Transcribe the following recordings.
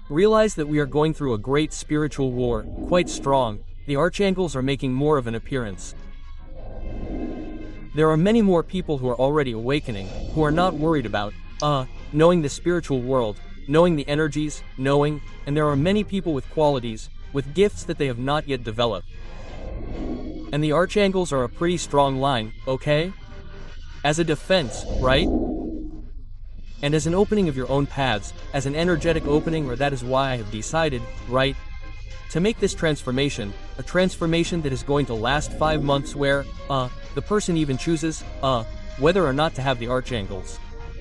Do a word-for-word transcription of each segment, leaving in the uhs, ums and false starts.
Realize that we are going through a great spiritual war, quite strong. The archangels are making more of an appearance. There are many more people who are already awakening, who are not worried about, uh, knowing the spiritual world, knowing the energies, knowing, and there are many people with qualities, with gifts that they have not yet developed. And the archangels are a pretty strong line, okay? As a defense, right? And as an opening of your own paths, as an energetic opening, or that is why I have decided, right, to make this transformation, a transformation that is going to last five months where, uh, the person even chooses, uh, whether or not to have the archangels.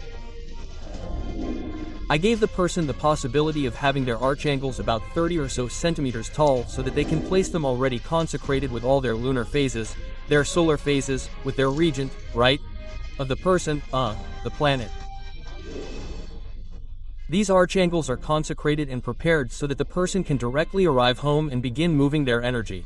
I gave the person the possibility of having their archangels about thirty or so centimeters tall so that they can place them already consecrated with all their lunar phases, their solar phases, with their regent, right, of the person, uh, the planet. These archangels are consecrated and prepared so that the person can directly arrive home and begin moving their energy.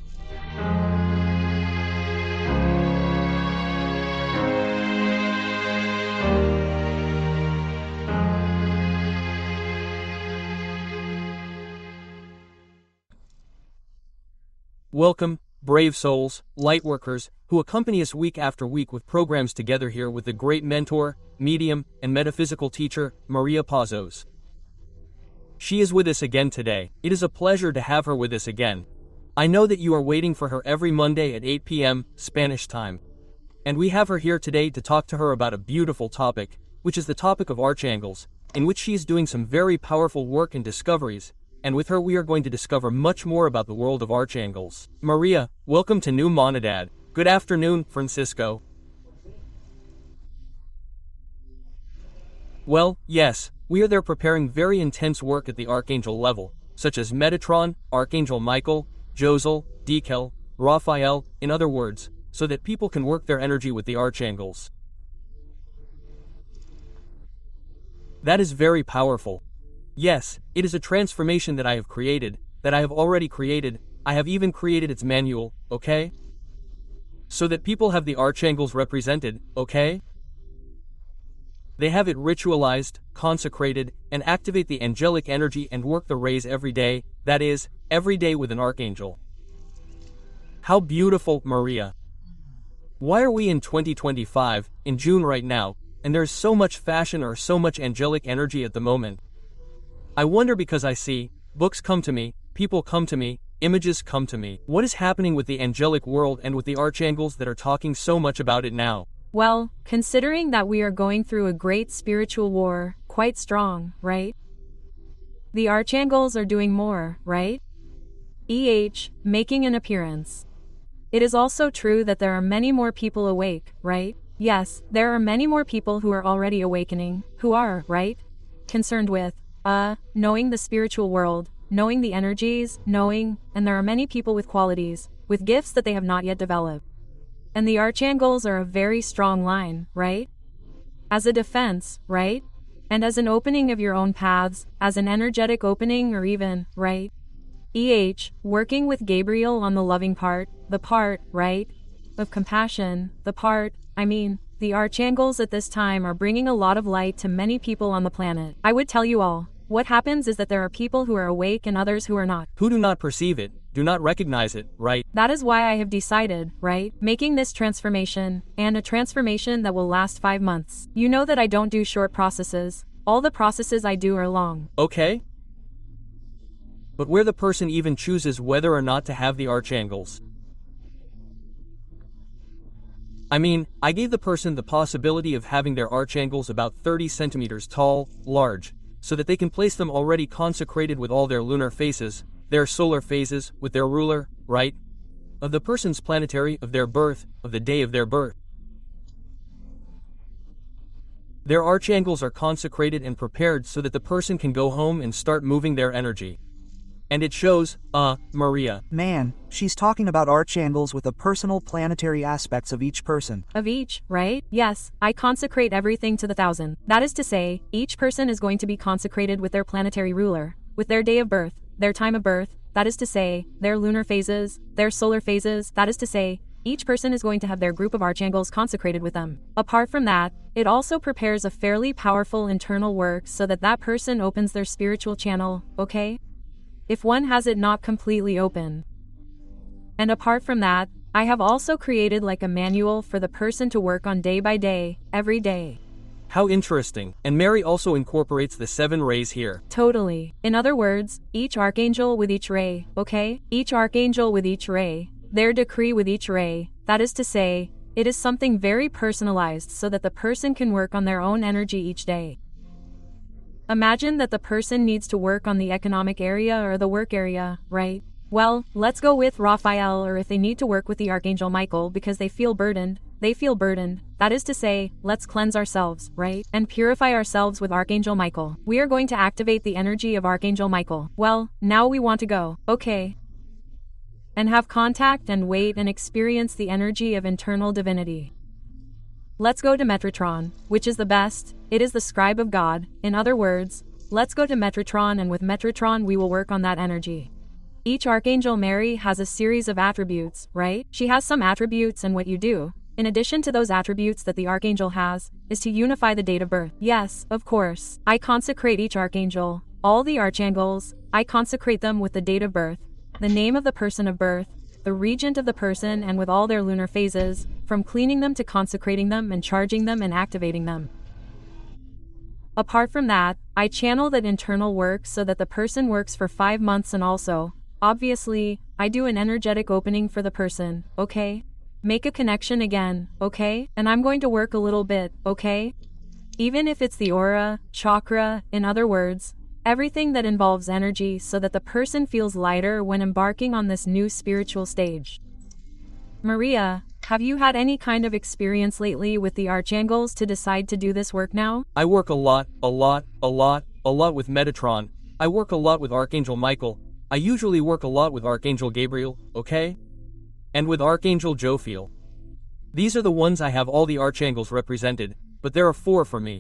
Welcome, brave souls, lightworkers, who accompany us week after week with programs together here with the great mentor, medium, and metaphysical teacher, Maria Pazos. She is with us again today. It is a pleasure to have her with us again. I know that you are waiting for her every Monday at eight p m Spanish time. And we have her here today to talk to her about a beautiful topic, which is the topic of archangels, in which she is doing some very powerful work and discoveries, and with her we are going to discover much more about the world of archangels. Maria, welcome to New Monadad. Good afternoon, Francisco. Well, yes, we are there preparing very intense work at the archangel level, such as Metatron, Archangel Michael, Josel, Dekel, Raphael, in other words, so that people can work their energy with the archangels. That is very powerful. Yes, it is a transformation that I have created, that I have already created, I have even created its manual, okay? So that people have the archangels represented, okay? They have it ritualized, consecrated, and activate the angelic energy and work the rays every day, that is, every day with an archangel. How beautiful, Maria. Why are we in twenty twenty-five, in June right now, and there's so much fashion or so much angelic energy at the moment? I wonder because I see, books come to me, people come to me, images come to me. What is happening with the angelic world and with the archangels that are talking so much about it now? Well, considering that we are going through a great spiritual war, quite strong, right? The archangels are doing more, right? E H, making an appearance. It is also true that there are many more people awake, right? Yes, there are many more people who are already awakening, who are, right? Concerned with, uh, knowing the spiritual world, knowing the energies, knowing, and there are many people with qualities, with gifts that they have not yet developed. And the archangels are a very strong line, right? As a defense, right? And as an opening of your own paths, as an energetic opening or even, right? E H, working with Gabriel on the loving part, the part, right? Of compassion, the part, I mean, the archangels at this time are bringing a lot of light to many people on the planet. I would tell you all, what happens is that there are people who are awake and others who are not. Who do not perceive it, do not recognize it, right? That is why I have decided, right, making this transformation, and a transformation that will last five months. You know that I don't do short processes. All the processes I do are long. Okay. But where the person even chooses whether or not to have the archangels. I mean, I gave the person the possibility of having their archangels about thirty centimeters tall, large, so that they can place them already consecrated with all their lunar phases, their solar phases, with their ruler, right? Of the person's planetary, of their birth, of the day of their birth. Their archangels are consecrated and prepared so that the person can go home and start moving their energy. And it shows, uh, Maria. Man, she's talking about archangels with the personal planetary aspects of each person. Of each, right? Yes, I consecrate everything to the thousand. That is to say, each person is going to be consecrated with their planetary ruler, with their day of birth, their time of birth, that is to say, their lunar phases, their solar phases, that is to say, each person is going to have their group of archangels consecrated with them. Apart from that, it also prepares a fairly powerful internal work so that that person opens their spiritual channel, okay? If one has it not completely open. And apart from that, I have also created like a manual for the person to work on day by day, every day. How interesting. And Mary also incorporates the seven rays here. Totally. In other words, each archangel with each ray, okay? Each archangel with each ray, their decree with each ray, that is to say, it is something very personalized so that the person can work on their own energy each day. Imagine that the person needs to work on the economic area or the work area, right? Well, let's go with Raphael, or if they need to work with the Archangel Michael because they feel burdened, they feel burdened. That is to say, let's cleanse ourselves, right? And purify ourselves with Archangel Michael. We are going to activate the energy of Archangel Michael. Well, now we want to go, okay? And have contact and wait and experience the energy of internal divinity. Let's go to Metatron, which is the best. It is the scribe of God. In other words, let's go to Metatron, and with Metatron we will work on that energy. Each Archangel Mary has a series of attributes, right? She has some attributes, and what you do, in addition to those attributes that the Archangel has, is to unify the date of birth. Yes, of course. I consecrate each Archangel, all the Archangels, I consecrate them with the date of birth, the name of the person of birth, the regent of the person, and with all their lunar phases, from cleaning them to consecrating them and charging them and activating them. Apart from that, I channel that internal work so that the person works for five months and also, obviously, I do an energetic opening for the person, okay? Make a connection again, okay? And I'm going to work a little bit, okay? Even if it's the aura, chakra, in other words, everything that involves energy so that the person feels lighter when embarking on this new spiritual stage. Maria, have you had any kind of experience lately with the Archangels to decide to do this work now? I work a lot, a lot, a lot, a lot with Metatron. I work a lot with Archangel Michael. I usually work a lot with Archangel Gabriel, okay? And with Archangel Jophiel. These are the ones I have all the Archangels represented, but there are four for me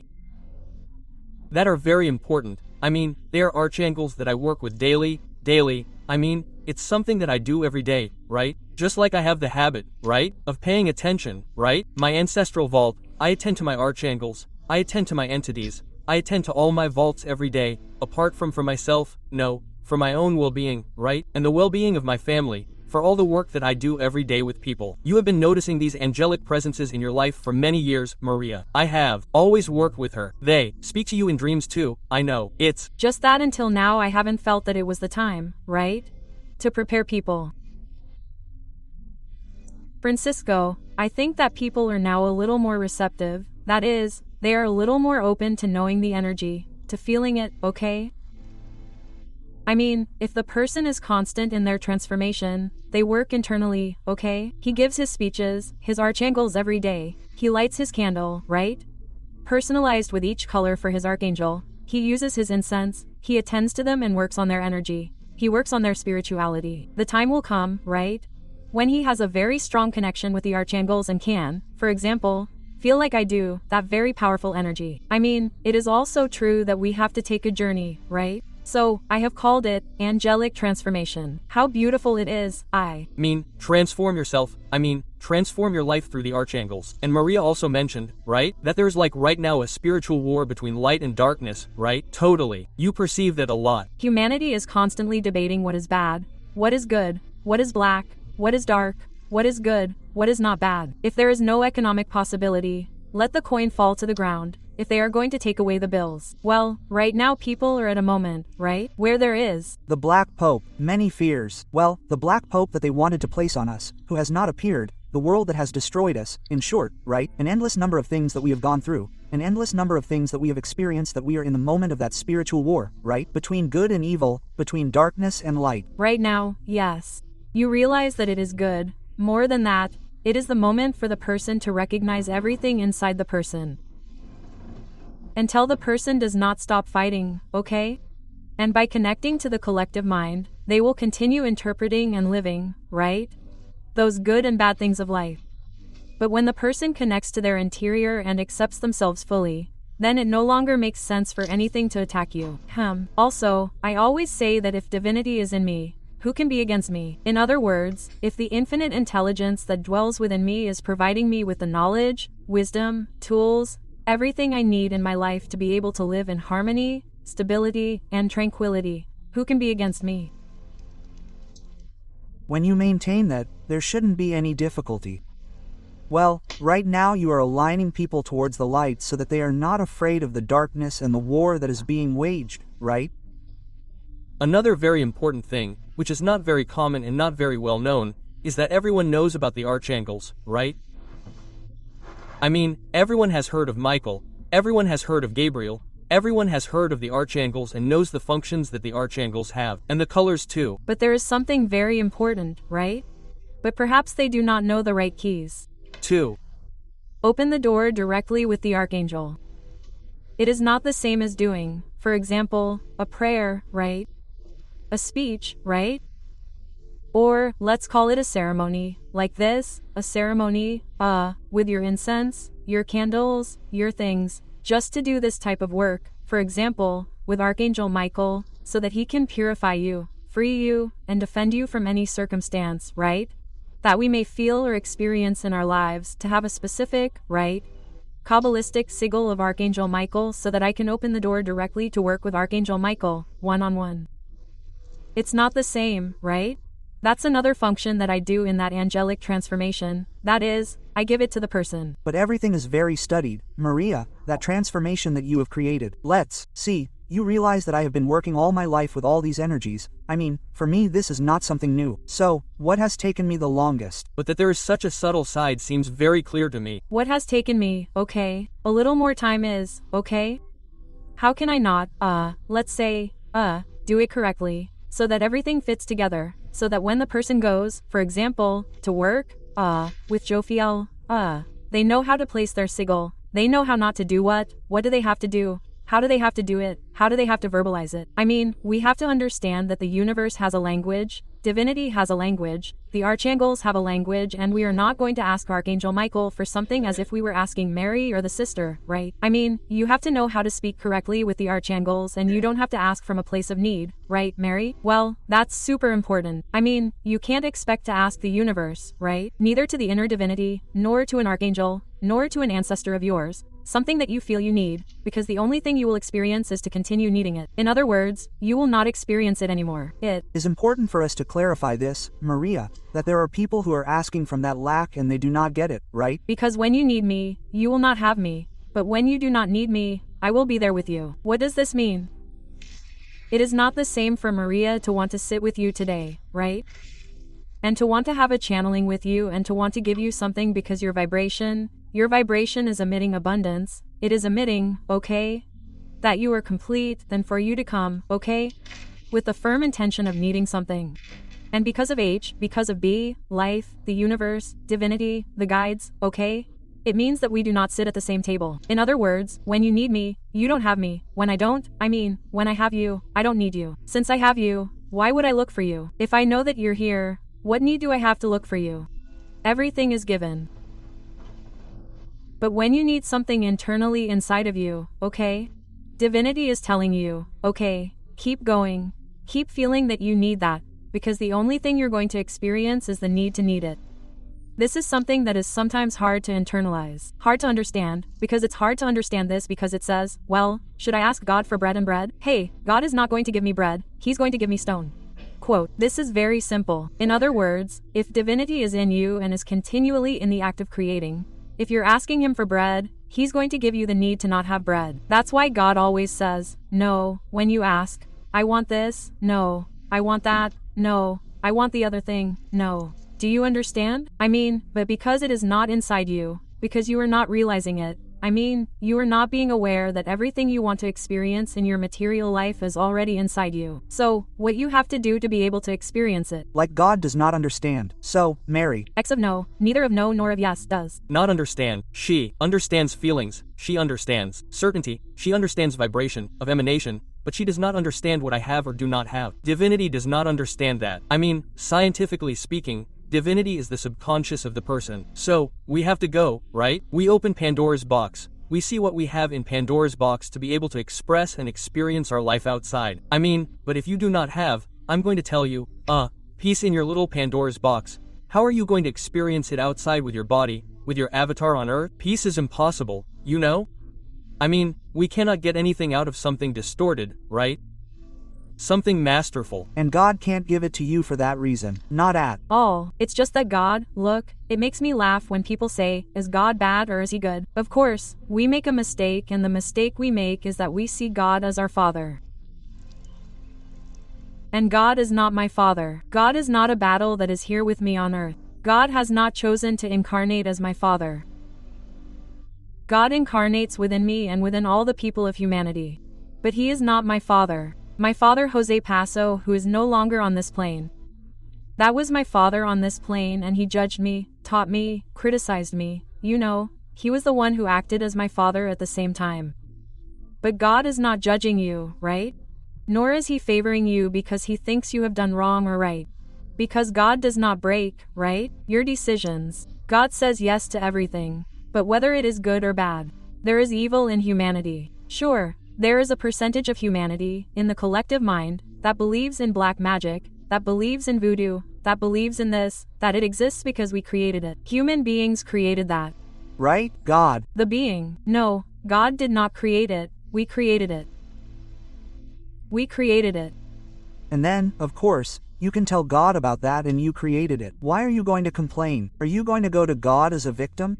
that are very important. I mean, they are Archangels that I work with daily, daily, I mean, it's something that I do every day, right? Just like I have the habit, right, of paying attention, right? My ancestral vault, I attend to my Archangels, I attend to my entities, I attend to all my vaults every day, apart from for myself, no, for my own well-being, right? And the well-being of my family, for all the work that I do every day with people. You have been noticing these angelic presences in your life for many years, Maria. I have always worked with her. They speak to you in dreams too, I know. It's just that until now I haven't felt that it was the time, right? To prepare people. Francisco, I think that people are now a little more receptive. That is, they are a little more open to knowing the energy, to feeling it, okay? I mean, if the person is constant in their transformation, they work internally, okay? He gives his speeches, his Archangels every day. He lights his candle, right? Personalized with each color for his Archangel. He uses his incense, he attends to them and works on their energy. He works on their spirituality. The time will come, right? When he has a very strong connection with the Archangels and can, for example, feel like I do, that very powerful energy. I mean, it is also true that we have to take a journey, right? So, I have called it angelic transformation. How beautiful it is, I mean, transform yourself, I mean, transform your life through the Archangels. And Maria also mentioned, right, that there's like right now a spiritual war between light and darkness, right? Totally. You perceive that a lot. Humanity is constantly debating what is bad, what is good, what is black, what is dark, what is good, what is not bad. If there is no economic possibility, let the coin fall to the ground. If they are going to take away the bills. Well, right now people are at a moment, right, where there is the Black Pope, many fears. Well, the Black Pope that they wanted to place on us, who has not appeared, the world that has destroyed us, in short, right? An endless number of things that we have gone through, an endless number of things that we have experienced, that we are in the moment of that spiritual war, right? Between good and evil, between darkness and light. Right now, yes. You realize that it is good. More than that, it is the moment for the person to recognize everything inside the person. Until the person does not stop fighting, okay? And by connecting to the collective mind, they will continue interpreting and living, right? Those good and bad things of life. But when the person connects to their interior and accepts themselves fully, then it no longer makes sense for anything to attack you. Hmm. Also, I always say that if divinity is in me, who can be against me? In other words, if the infinite intelligence that dwells within me is providing me with the knowledge, wisdom, tools, everything I need in my life to be able to live in harmony, stability, and tranquility. Who can be against me? When you maintain that, there shouldn't be any difficulty. Well, right now you are aligning people towards the light so that they are not afraid of the darkness and the war that is being waged, right? Another very important thing, which is not very common and not very well known, is that everyone knows about the archangels, right? I mean, everyone has heard of Michael, everyone has heard of Gabriel, everyone has heard of the archangels and knows the functions that the archangels have, and the colors too. But there is something very important, right? But perhaps they do not know the right keys. two. Open the door directly with the archangel. It is not the same as doing, for example, a prayer, right? A speech, right? Or, let's call it a ceremony, like this, a ceremony, uh, with your incense, your candles, your things, just to do this type of work, for example, with Archangel Michael, so that he can purify you, free you, and defend you from any circumstance, right? That we may feel or experience in our lives, to have a specific, right, Kabbalistic sigil of Archangel Michael so that I can open the door directly to work with Archangel Michael, one-on-one. It's not the same, right? That's another function that I do in that angelic transformation. That is, I give it to the person. But everything is very studied, Maria, that transformation that you have created. Let's see, you realize that I have been working all my life with all these energies. I mean, for me this is not something new. So, what has taken me the longest? But that there is such a subtle side seems very clear to me. What has taken me, okay, a little more time is, okay? How can I not, uh, let's say, uh, do it correctly, so that everything fits together, so that when the person goes, for example, to work, uh, with Jophiel, uh, they know how to place their sigil, they know how not to do what, what do they have to do, how do they have to do it, how do they have to verbalize it. I mean, we have to understand that the universe has a language, divinity has a language, the archangels have a language, and we are not going to ask Archangel Michael for something as if we were asking Mary or the sister, right? I mean, you have to know how to speak correctly with the archangels, and you don't have to ask from a place of need, right, Mary? Well, that's super important. I mean, you can't expect to ask the universe, right? Neither to the inner divinity, nor to an archangel, nor to an ancestor of yours, something that you feel you need, because the only thing you will experience is to continue needing it. In other words, you will not experience it anymore. It is important for us to clarify this, Maria, that there are people who are asking from that lack and they do not get it, right? Because when you need me, you will not have me. But when you do not need me, I will be there with you. What does this mean? It is not the same for Maria to want to sit with you today, right? And to want to have a channeling with you and to want to give you something because your vibration, your vibration is emitting abundance. It is emitting, okay? That you are complete, then for you to come, okay? With the firm intention of needing something. And because of H, because of B, life, the universe, divinity, the guides, okay? It means that we do not sit at the same table. In other words, when you need me, you don't have me. When I don't, I mean, when I have you, I don't need you. Since I have you, why would I look for you? If I know that you're here, what need do I have to look for you? Everything is given. But when you need something internally inside of you, okay? Divinity is telling you, okay, keep going. Keep feeling that you need that, because the only thing you're going to experience is the need to need it. This is something that is sometimes hard to internalize, hard to understand, because it's hard to understand this because it says, well, should I ask God for bread and bread? Hey, God is not going to give me bread, He's going to give me stone. Quote, this is very simple. In other words, if divinity is in you and is continually in the act of creating, if you're asking Him for bread, He's going to give you the need to not have bread. That's why God always says, no, when you ask, I want this, no, I want that, no, I want the other thing, no. Do you understand? I mean, but because it is not inside you, because you are not realizing it, I mean, you are not being aware that everything you want to experience in your material life is already inside you. So, what you have to do to be able to experience it. Like God does not understand. So, Mary. X of no, neither of no nor of yes does. Not understand. She understands feelings. She understands certainty. She understands vibration, of emanation, but she does not understand what I have or do not have. Divinity does not understand that. I mean, scientifically speaking, divinity is the subconscious of the person. So, we have to go, right? We open Pandora's box. We see what we have in Pandora's box to be able to express and experience our life outside. I mean, but if you do not have, I'm going to tell you, uh, peace in your little Pandora's box. How are you going to experience it outside with your body, with your avatar on Earth? Peace is impossible, you know? I mean, we cannot get anything out of something distorted, right? Something masterful. And God can't give it to you for that reason. Not at all. It's just that God, look, it makes me laugh when people say, is God bad or is he good? Of course, we make a mistake, and the mistake we make is that we see God as our Father. And God is not my Father. God is not a battle that is here with me on earth. God has not chosen to incarnate as my Father. God incarnates within me and within all the people of humanity. But he is not my Father. My father Jose Paso, who is no longer on this plane. That was my father on this plane, and he judged me, taught me, criticized me. You know, he was the one who acted as my father at the same time. But God is not judging you, right? Nor is he favoring you because he thinks you have done wrong or right. Because God does not break, right, your decisions. God says yes to everything. But whether it is good or bad, there is evil in humanity. Sure. There is a percentage of humanity, in the collective mind, that believes in black magic, that believes in voodoo, that believes in this, that it exists because we created it. Human beings created that. Right? God. The being. No, God did not create it, we created it. We created it. And then, of course, you can tell God about that and you created it. Why are you going to complain? Are you going to go to God as a victim?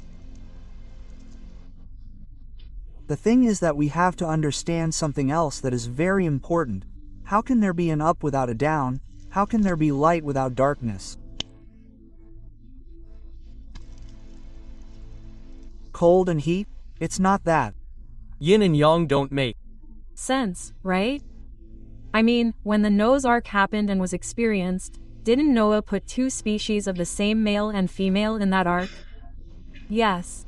The thing is that we have to understand something else that is very important. How can there be an up without a down? How can there be light without darkness? Cold and heat? It's not that. Yin and yang don't make sense, right? I mean, when the Noah's Ark happened and was experienced, didn't Noah put two species of the same male and female in that ark? Yes.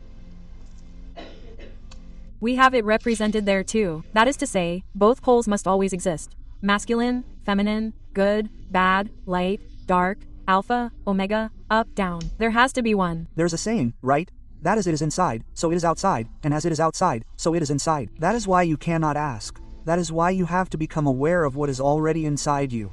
We have it represented there too. That is to say, both poles must always exist. Masculine, feminine, good, bad, light, dark, alpha, omega, up, down. There has to be one. There's a saying, right? That as it is inside, so it is outside, and as it is outside, so it is inside. That is why you cannot ask. That is why you have to become aware of what is already inside you.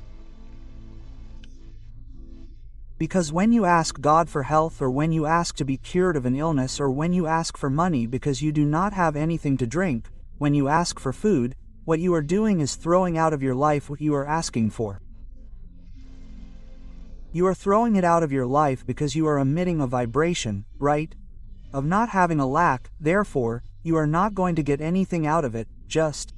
Because when you ask God for health, or when you ask to be cured of an illness, or when you ask for money because you do not have anything to drink, when you ask for food, what you are doing is throwing out of your life what you are asking for. You are throwing it out of your life because you are emitting a vibration, right? Of not having a lack, therefore, you are not going to get anything out of it, just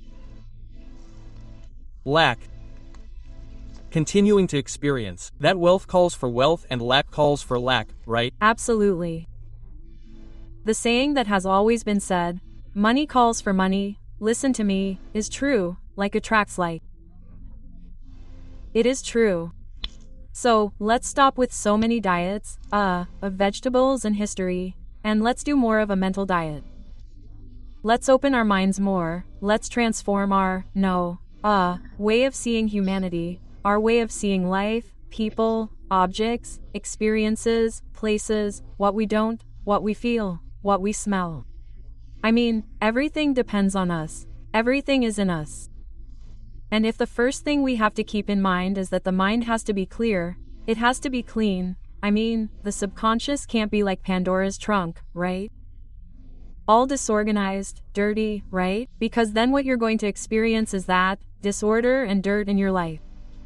lack. Continuing to experience that wealth calls for wealth and lack calls for lack, right? Absolutely. The saying that has always been said, money calls for money, listen to me, is true, like attracts like. It is true. So, let's stop with so many diets, uh, of vegetables and history, and let's do more of a mental diet. Let's open our minds more, let's transform our, no, uh, way of seeing humanity, our way of seeing life, people, objects, experiences, places, what we don't, what we feel, what we smell. I mean, everything depends on us. Everything is in us. And if the first thing we have to keep in mind is that the mind has to be clear, it has to be clean, I mean, the subconscious can't be like Pandora's trunk, right? All disorganized, dirty, right? Because then what you're going to experience is that, disorder and dirt in your life.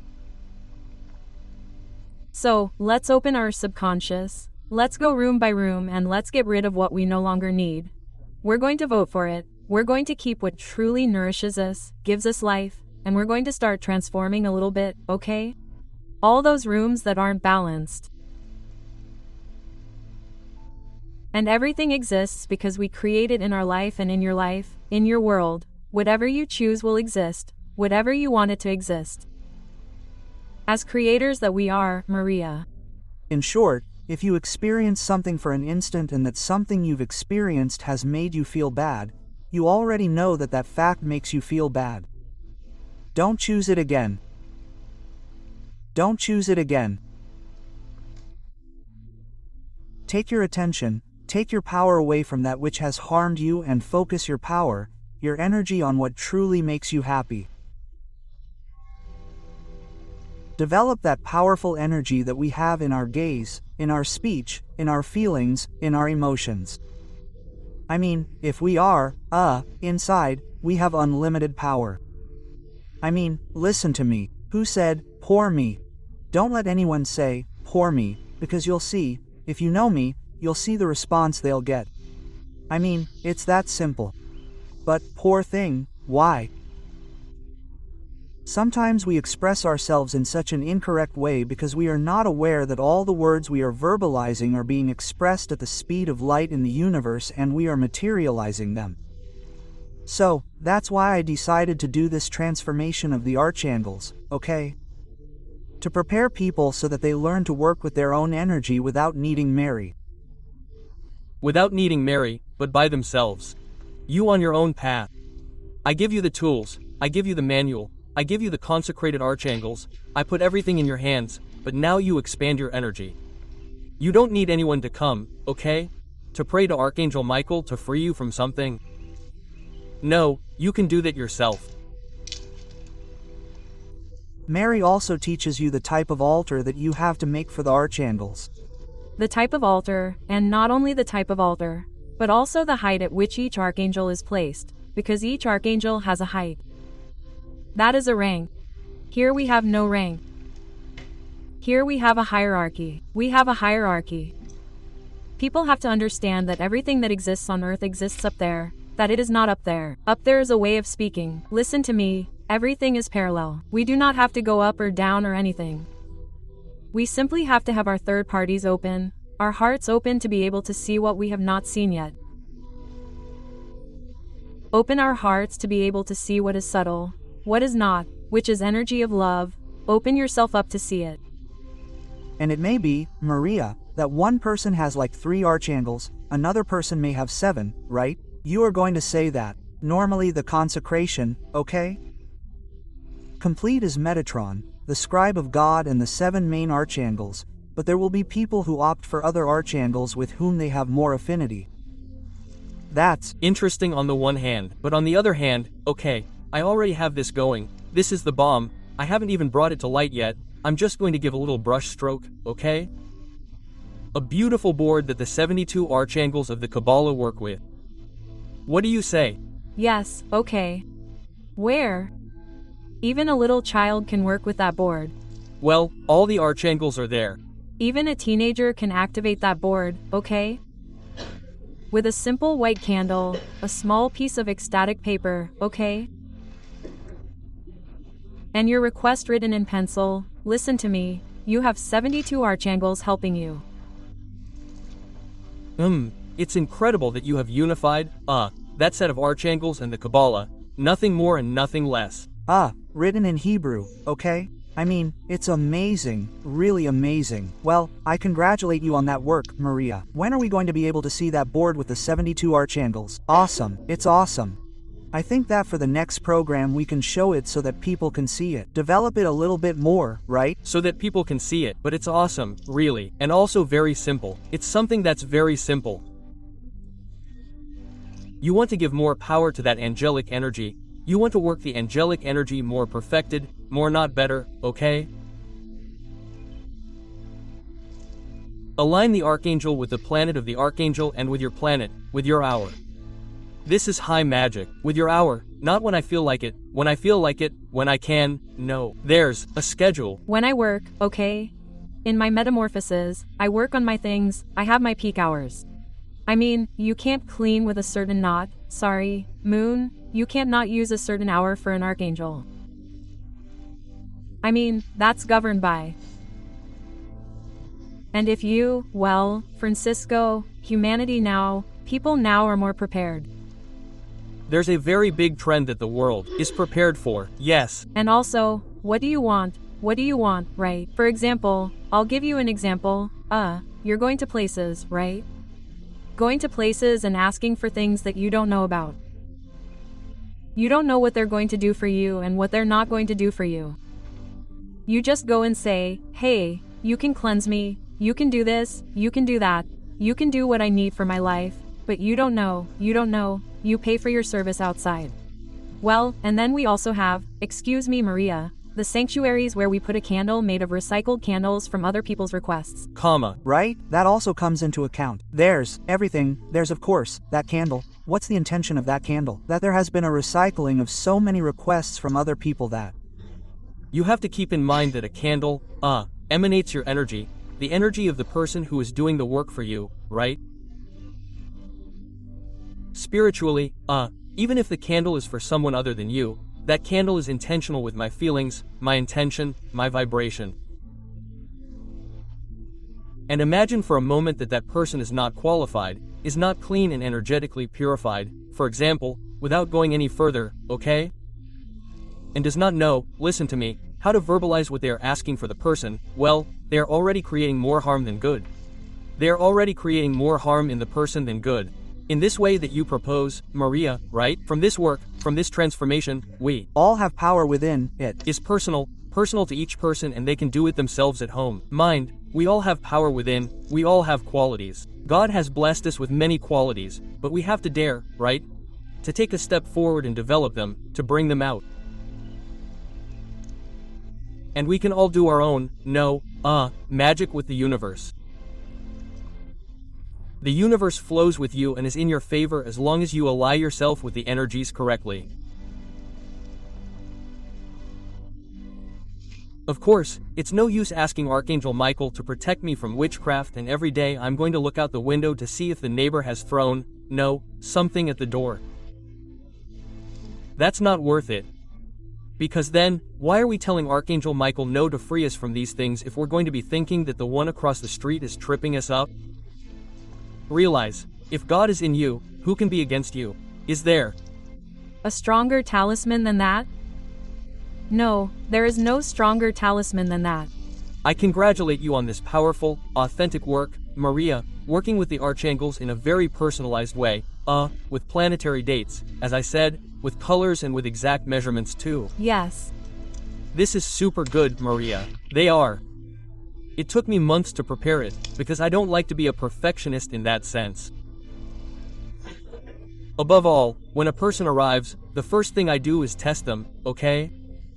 So, let's open our subconscious, let's go room by room and let's get rid of what we no longer need. We're going to vote for it, we're going to keep what truly nourishes us, gives us life, and we're going to start transforming a little bit, okay? All those rooms that aren't balanced. And everything exists because we create it in our life and in your life, in your world. Whatever you choose will exist, whatever you want it to exist. As creators that we are, Maria. In short, if you experience something for an instant and that something you've experienced has made you feel bad, you already know that that fact makes you feel bad. Don't choose it again. Don't choose it again. Take your attention, take your power away from that which has harmed you and focus your power, your energy on what truly makes you happy. Develop that powerful energy that we have in our gaze, in our speech, in our feelings, in our emotions. I mean, if we are, uh, inside, we have unlimited power. I mean, listen to me. Who said, poor me? Don't let anyone say, poor me, because you'll see, if you know me, you'll see the response they'll get. I mean, it's that simple. But, poor thing, why? Sometimes we express ourselves in such an incorrect way because we are not aware that all the words we are verbalizing are being expressed at the speed of light in the universe and we are materializing them. So, that's why I decided to do this transformation of the archangels, okay? To prepare people so that they learn to work with their own energy without needing Mary. Without needing Mary, but by themselves. You on your own path. I give you the tools, I give you the manual, I give you the consecrated archangels, I put everything in your hands, but now you expand your energy. You don't need anyone to come, okay? To pray to Archangel Michael to free you from something. No, you can do that yourself. Mary also teaches you the type of altar that you have to make for the archangels. The type of altar, and not only the type of altar, but also the height at which each archangel is placed, because each archangel has a height. That is a rank. Here we have no rank. Here we have a hierarchy. We have a hierarchy. People have to understand that everything that exists on earth exists up there, that it is not up there. Up there is a way of speaking. Listen to me, everything is parallel. We do not have to go up or down or anything. We simply have to have our third parties open, our hearts open to be able to see what we have not seen yet. Open our hearts to be able to see what is subtle, what is not, which is energy of love. Open yourself up to see it. And it may be, Maria, that one person has like three archangels, another person may have seven, right? You are going to say that. Normally the consecration, okay? Complete is Metatron, the scribe of God and the seven main archangels, but there will be people who opt for other archangels with whom they have more affinity. That's interesting on the one hand, but on the other hand, okay, I already have this going, this is the bomb, I haven't even brought it to light yet, I'm just going to give a little brush stroke, okay? A beautiful board that the seventy-two archangels of the Kabbalah work with. What do you say? Yes, okay. Where? Even a little child can work with that board. Well, all the archangels are there. Even a teenager can activate that board, okay? With a simple white candle, a small piece of ecstatic paper, okay? And your request written in pencil. Listen to me, you have seventy-two archangels helping you. Hmm, it's incredible that you have unified, uh, that set of archangels and the Kabbalah, nothing more and nothing less. Ah, written in Hebrew, okay? I mean, it's amazing, really amazing. Well, I congratulate you on that work, Maria. When are we going to be able to see that board with the seventy-two archangels? Awesome, it's awesome. I think that for the next program we can show it so that people can see it. Develop it a little bit more, right? So that people can see it, but it's awesome, really, and also very simple. It's something that's very simple. You want to give more power to that angelic energy. You want to work the angelic energy more perfected, more not better, okay? Align the archangel with the planet of the archangel and with your planet, with your hour. This is high magic, with your hour, not when I feel like it, when I feel like it, when I can, no. There's a schedule. When I work, okay? In my metamorphoses, I work on my things, I have my peak hours. I mean, you can't clean with a certain knot, sorry, moon, you can't not use a certain hour for an archangel. I mean, that's governed by. And if you, well, Francisco, humanity now, people now are more prepared. There's a very big trend that the world is prepared for, yes. And also, what do you want? What do you want, right? For example, I'll give you an example, uh, you're going to places, right? Going to places and asking for things that you don't know about. You don't know what they're going to do for you and what they're not going to do for you. You just go and say, hey, you can cleanse me, you can do this, you can do that, you can do what I need for my life, but you don't know, you don't know, you pay for your service outside. Well, and then we also have, excuse me Maria, The sanctuaries where we put a candle made of recycled candles from other people's requests. Comma. Right? That also comes into account. There's everything, there's of course, that candle. What's the intention of that candle? That there has been a recycling of so many requests from other people that... You have to keep in mind that a candle, uh, emanates your energy, the energy of the person who is doing the work for you, right? Spiritually, uh, even if the candle is for someone other than you, that candle is intentional with my feelings, my intention, my vibration. And imagine for a moment that that person is not qualified, is not clean and energetically purified, for example, without going any further, okay? And does not know, listen to me, how to verbalize what they are asking for the person. Well, they are already creating more harm than good. They are already creating more harm in the person than good. In this way that you propose, Maria, right? From this work, from this transformation, we all have power within it. Is personal, personal to each person, and they can do it themselves at home. Mind, we all have power within, we all have qualities. God has blessed us with many qualities, but we have to dare, right? To take a step forward and develop them, to bring them out. And we can all do our own, no, uh, magic with the universe. The universe flows with you and is in your favor as long as you ally yourself with the energies correctly. Of course, it's no use asking Archangel Michael to protect me from witchcraft, and every day I'm going to look out the window to see if the neighbor has thrown, no, something at the door. That's not worth it. Because then, why are we telling Archangel Michael no to free us from these things if we're going to be thinking that the one across the street is tripping us up? Realize, if God is in you, who can be against you? Is there a stronger talisman than that? No, there is no stronger talisman than that. I congratulate you on this powerful, authentic work, Maria, working with the archangels in a very personalized way, uh, with planetary dates, as I said, with colors and with exact measurements too. Yes. This is super good, Maria. They are. It took me months to prepare it, because I don't like to be a perfectionist in that sense. Above all, when a person arrives, the first thing I do is test them, okay?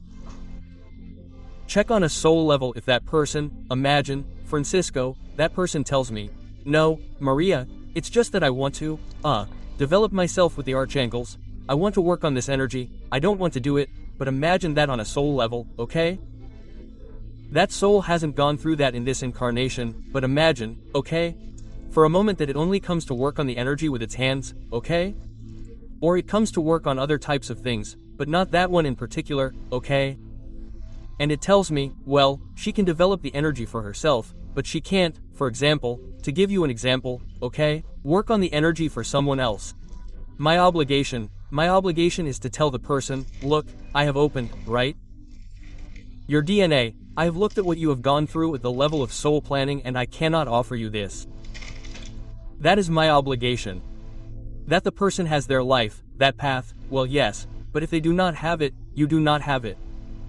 Check on a soul level if that person, imagine, Francisco, that person tells me, no, Maria, it's just that I want to, uh, develop myself with the archangels, I want to work on this energy, I don't want to do it, but imagine that on a soul level, okay? That soul hasn't gone through that in this incarnation, but imagine, okay? For a moment that it only comes to work on the energy with its hands, okay? Or it comes to work on other types of things, but not that one in particular, okay? And it tells me, well, she can develop the energy for herself, but she can't, for example, to give you an example, okay? Work on the energy for someone else. My obligation, my obligation is to tell the person, look, I have opened, right? Your D N A, I have looked at what you have gone through at the level of soul planning, and I cannot offer you this. That is my obligation. That the person has their life, that path, well yes, but if they do not have it, you do not have it.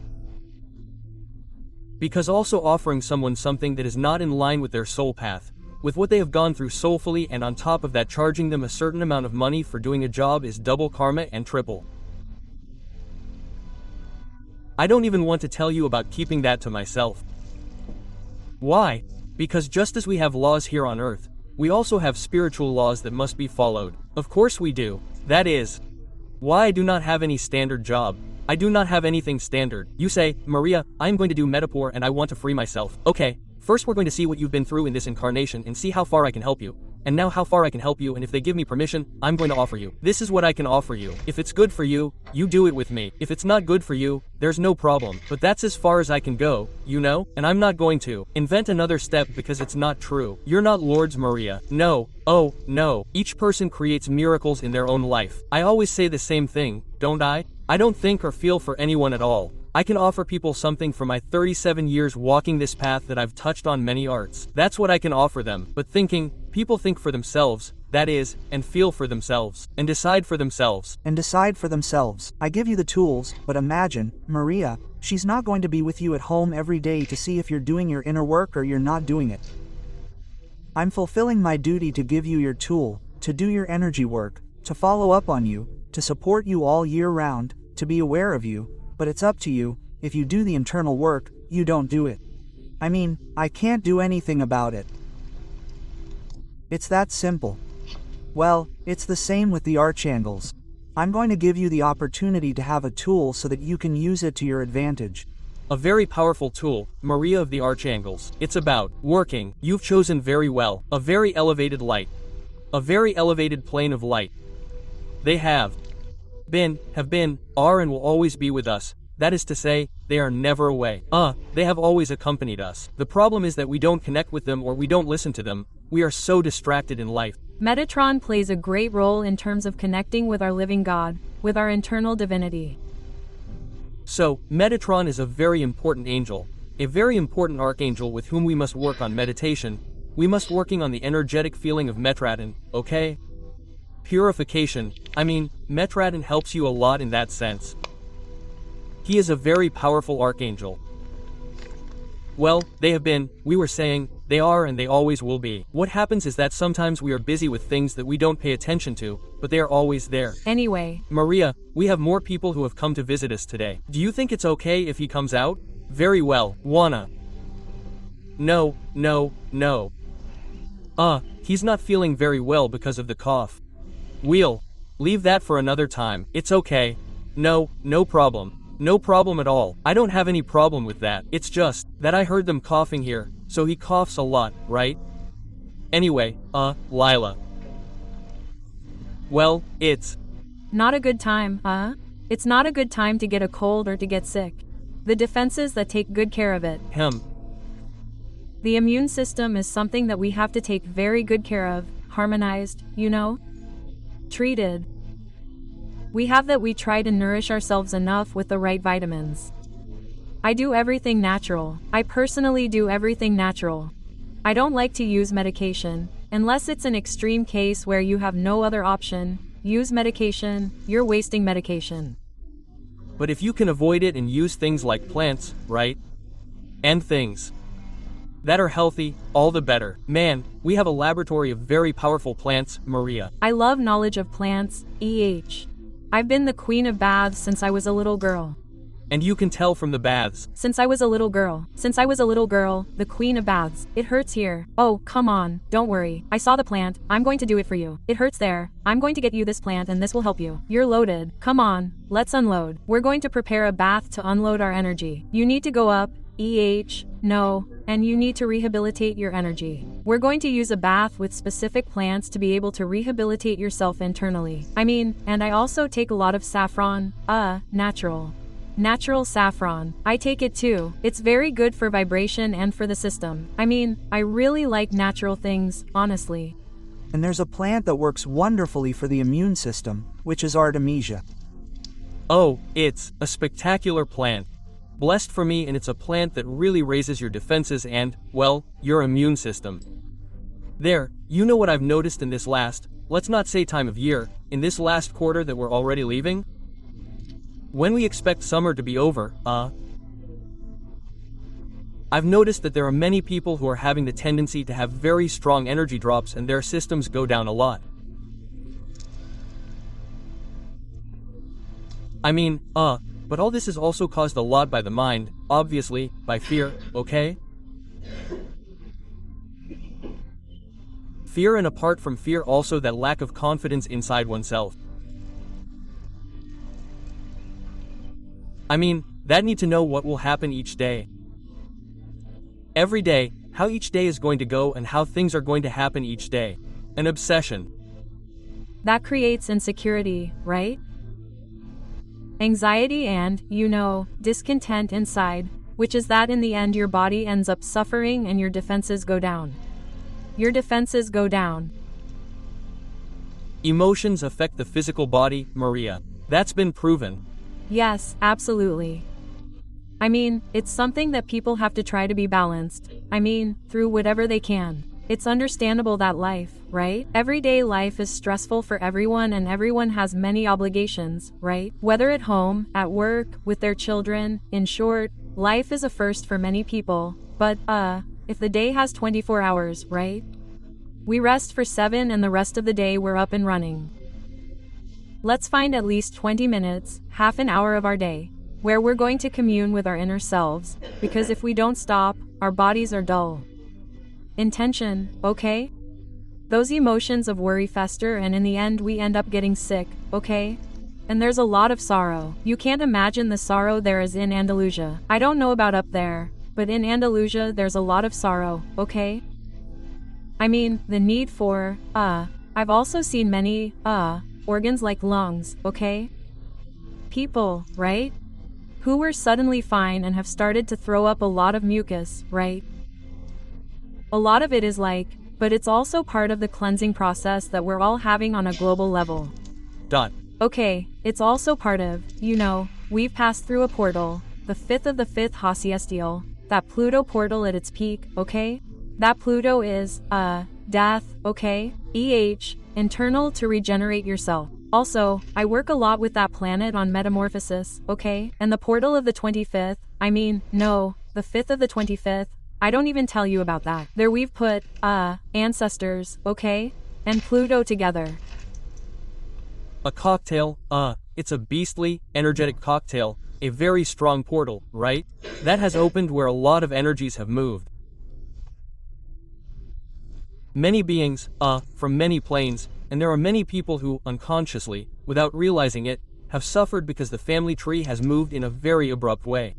Because also offering someone something that is not in line with their soul path, with what they have gone through soulfully, and on top of that charging them a certain amount of money for doing a job, is double karma and triple. I don't even want to tell you about keeping that to myself. Why? Because just as we have laws here on earth, we also have spiritual laws that must be followed. Of course we do. That is why I do not have any standard job. I do not have anything standard. You say, Maria, I'm going to do Metapore and I want to free myself. Okay, first we're going to see what you've been through in this incarnation and see how far I can help you. And now how far I can help you, and if they give me permission, I'm going to offer you. This is what I can offer you. If it's good for you, you do it with me. If it's not good for you, there's no problem. But that's as far as I can go, you know? And I'm not going to invent another step because it's not true. You're not Lourdes Maria. No. Oh, no. Each person creates miracles in their own life. I always say the same thing, don't I? I don't think or feel for anyone at all. I can offer people something for my thirty-seven years walking this path that I've touched on many arts. That's what I can offer them. But thinking, people think for themselves, that is, and feel for themselves, and decide for themselves. And decide for themselves. I give you the tools, but imagine, Maria, she's not going to be with you at home every day to see if you're doing your inner work or you're not doing it. I'm fulfilling my duty to give you your tool, to do your energy work, to follow up on you, to support you all year round, to be aware of you. But it's up to you, if you do the internal work, you don't do it. I mean, I can't do anything about it. It's that simple. Well, it's the same with the archangels. I'm going to give you the opportunity to have a tool so that you can use it to your advantage. A very powerful tool, Maria of the Archangels. It's about working. You've chosen very well. A very elevated light. A very elevated plane of light. They have been, have been, are and will always be with us. That is to say, they are never away. Uh, they have always accompanied us. The problem is that we don't connect with them or we don't listen to them. We are so distracted in life. Metatron plays a great role in terms of connecting with our living God, with our internal divinity. So, Metatron is a very important angel, a very important archangel with whom we must work on meditation. We must working on the energetic feeling of Metraton, okay? Purification. I mean, Metraton helps you a lot in that sense. He is a very powerful archangel. Well, they have been, we were saying, they are and they always will be. What happens is that sometimes we are busy with things that we don't pay attention to, but they are always there. Anyway, Maria, we have more people who have come to visit us today. Do you think it's okay if he comes out? Very well, Wanna. No, no, no. Uh, he's not feeling very well because of the cough. We'll leave that for another time. It's okay. No, no problem. No problem at all. I don't have any problem with that. It's just that I heard them coughing here, so he coughs a lot, right? Anyway, uh, Lila. Well, it's not a good time, huh? It's not a good time to get a cold or to get sick. The defenses that take good care of it. him. The immune system is something that we have to take very good care of, harmonized, you know? Treated. We have that we try to nourish ourselves enough with the right vitamins. I do everything natural. I personally do everything natural. I don't like to use medication, unless it's an extreme case where you have no other option. Use medication, you're wasting medication. But if you can avoid it and use things like plants, right? And things that are healthy, all the better. Man, we have a laboratory of very powerful plants, Maria. I love knowledge of plants, E H. I've been the queen of baths since I was a little girl. And you can tell from the baths. Since I was a little girl. Since I was a little girl, the queen of baths. It hurts here. Oh, come on, don't worry. I saw the plant. I'm going to do it for you. It hurts there. I'm going to get you this plant and this will help you. You're loaded. Come on, let's unload. We're going to prepare a bath to unload our energy. You need to go up, E H, no, and you need to rehabilitate your energy. We're going to use a bath with specific plants to be able to rehabilitate yourself internally. I mean, and I also take a lot of saffron, uh, natural. Natural saffron. I take it too. It's very good for vibration and for the system. I mean, I really like natural things, honestly. And there's a plant that works wonderfully for the immune system, which is Artemisia. Oh, it's a spectacular plant. Blessed for me, and it's a plant that really raises your defenses and, well, your immune system. There, you know what I've noticed in this last, let's not say time of year, in this last quarter that we're already leaving? When we expect summer to be over, uh, I've noticed that there are many people who are having the tendency to have very strong energy drops and their systems go down a lot. I mean, uh, but all this is also caused a lot by the mind, obviously, by fear, okay? Fear, and apart from fear also that lack of confidence inside oneself. I mean, that need to know what will happen each day. Every day, how each day is going to go and how things are going to happen each day. An obsession. That creates insecurity, right? Anxiety and, you know, discontent inside, which is that in the end your body ends up suffering and your defenses go down. Your defenses go down. Emotions affect the physical body, Maria. That's been proven. Yes, absolutely. I mean, it's something that people have to try to be balanced. I mean, through whatever they can. It's understandable that life, right? Everyday life is stressful for everyone and everyone has many obligations, right? Whether at home, at work, with their children, in short, life is a first for many people. But, uh, if the day has twenty-four hours, right? We rest for seven and the rest of the day we're up and running. Let's find at least twenty minutes, half an hour of our day. where we're going to commune with our inner selves, because if we don't stop, our bodies are dull. Intention, okay? Those emotions of worry fester and in the end we end up getting sick, okay? And there's a lot of sorrow. You can't imagine the sorrow there is in Andalusia. I don't know about up there, but in Andalusia there's a lot of sorrow, okay? I mean, the need for, uh, I've also seen many, uh, organs like lungs, okay? People, right? Who were suddenly fine and have started to throw up a lot of mucus, right? A lot of it is like, but it's also part of the cleansing process that we're all having on a global level. Dot. Okay, it's also part of, you know, we've passed through a portal, the fifth of the fifth Hasiestial, that Pluto portal at its peak, okay? That Pluto is, uh, death, okay? E H, internal to regenerate yourself. Also, I work a lot with that planet on metamorphosis, okay? And the portal of the twenty-fifth, I mean, no, the fifth of the twenty-fifth, I don't even tell you about that. There we've put, uh, ancestors, okay? And Pluto together. A cocktail, uh, it's a beastly, energetic cocktail, a very strong portal, right? That has opened where a lot of energies have moved. Many beings, uh, from many planes, and there are many people who, unconsciously, without realizing it, have suffered because the family tree has moved in a very abrupt way.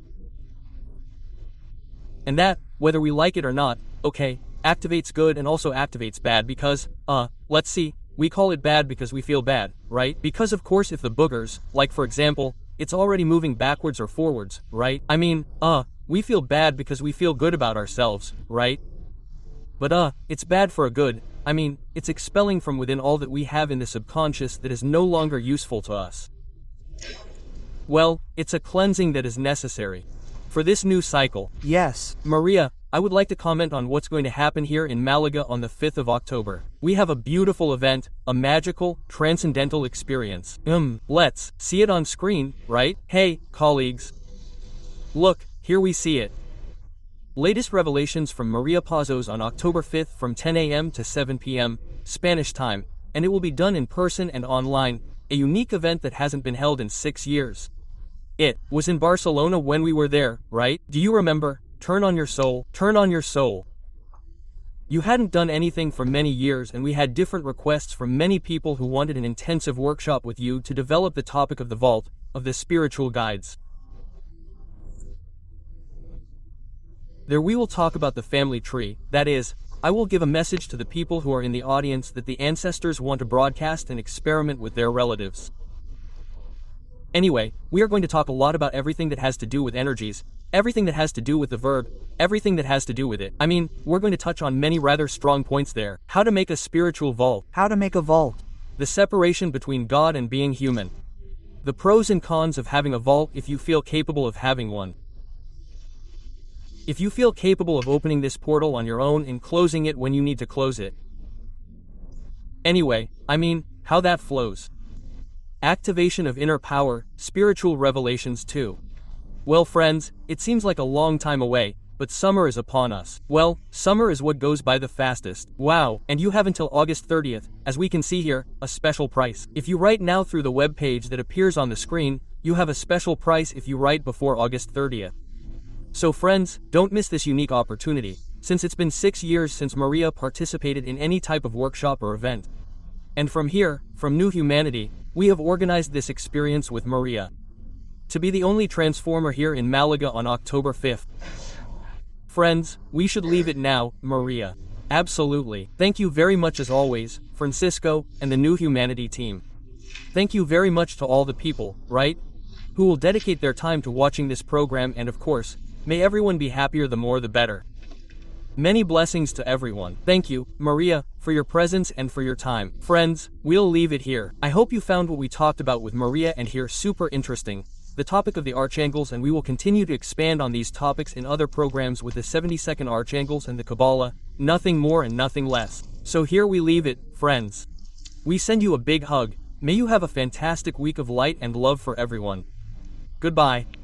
And that, whether we like it or not, okay, activates good and also activates bad because, uh, let's see, we call it bad because we feel bad, right? Because of course if the boogers, like for example, it's already moving backwards or forwards, right? I mean, uh, we feel bad because we feel good about ourselves, right? But uh, it's bad for a good, I mean, it's expelling from within all that we have in the subconscious that is no longer useful to us. Well, it's a cleansing that is necessary. For this new cycle. Yes. Maria, I would like to comment on what's going to happen here in Malaga on the fifth of October. We have a beautiful event, a magical, transcendental experience. Um, let's see it on screen, right? Hey, colleagues. Look, here we see it. Latest revelations from Maria Pazos on October fifth from ten a m to seven p m Spanish time, and it will be done in person and online, a unique event that hasn't been held in six years. It was in Barcelona when we were there, right? Do you remember? Turn on your soul, turn on your soul. You hadn't done anything for many years and we had different requests from many people who wanted an intensive workshop with you to develop the topic of the vault, of the spiritual guides. There we will talk about the family tree, that is, I will give a message to the people who are in the audience that the ancestors want to broadcast an experiment with their relatives. Anyway, we are going to talk a lot about everything that has to do with energies, everything that has to do with the verb, everything that has to do with it. I mean, we're going to touch on many rather strong points there. How to make a spiritual vault. How to make a vault. The separation between God and being human. The pros and cons of having a vault if you feel capable of having one. If you feel capable of opening this portal on your own and closing it when you need to close it. Anyway, I mean, how that flows. Activation of inner power, spiritual revelations too. Well friends, it seems like a long time away, but summer is upon us. Well, summer is what goes by the fastest. Wow, and you have until August thirtieth, as we can see here, a special price. If you write now through the web page that appears on the screen, you have a special price if you write before August thirtieth. So friends, don't miss this unique opportunity, since it's been six years since Maria participated in any type of workshop or event. And from here, from New Humanity, we have organized this experience with Maria. To be the only transformer here in Malaga on October fifth. Friends, we should leave it now, Maria. Absolutely. Thank you very much as always, Francisco, and the New Humanity team. Thank you very much to all the people, right? Who will dedicate their time to watching this program and of course, may everyone be happier the more the better. Many blessings to everyone. Thank you, Maria, for your presence and for your time. Friends, we'll leave it here. I hope you found what we talked about with Maria and here super interesting, the topic of the archangels, and we will continue to expand on these topics in other programs with the seventy-second archangels and the Kabbalah, nothing more and nothing less. So here we leave it, friends. We send you a big hug. May you have a fantastic week of light and love for everyone. Goodbye.